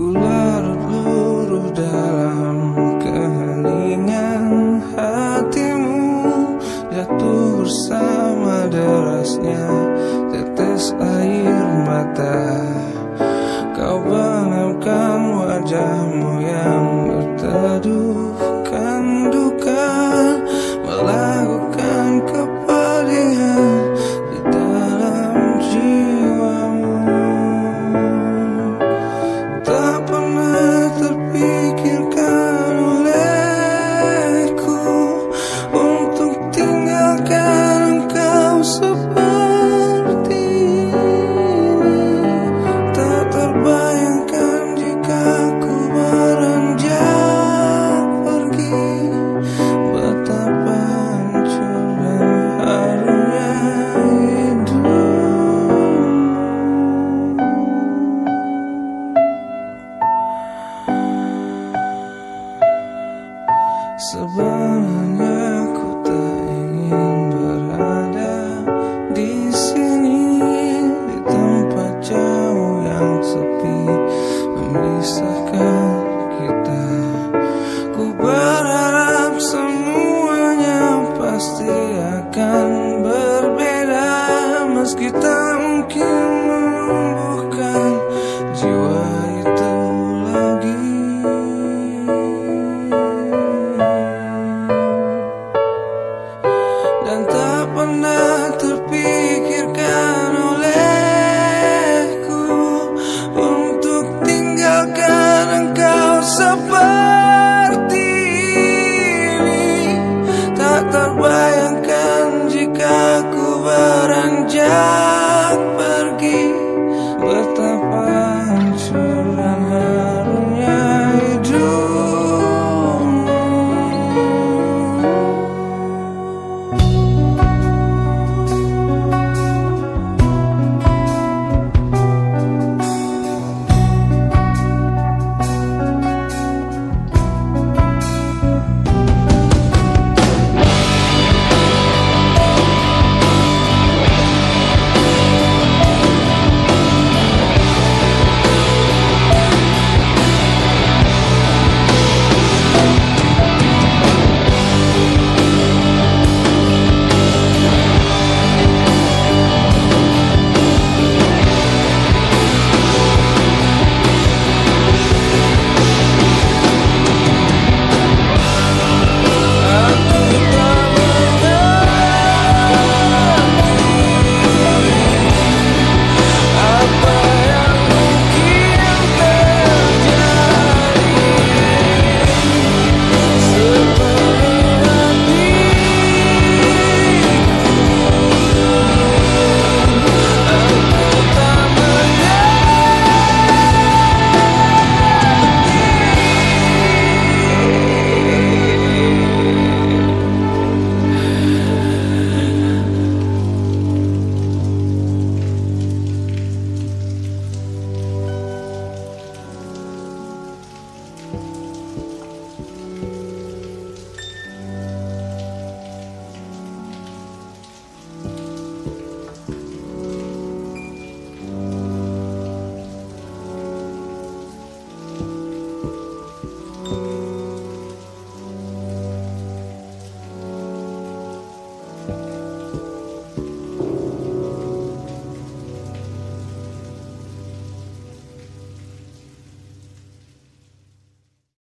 Ku larut-luruh dalam keheningan hatimu, jatuh bersama derasnya tetes air mata. Kau benamkan wajahmu yang berteduhkan duka, melakukan kepedihan di dalam jiwamu. Tak pernah terpikirkan olehku untuk tinggalkan engkau seperti ini. Tak terbayangkan jika ku beranjak pergi, betapa hancur dan harunya hidup. Sebenarnya ku tak ingin berada di sini, di tempat jauh yang sepi memisahkan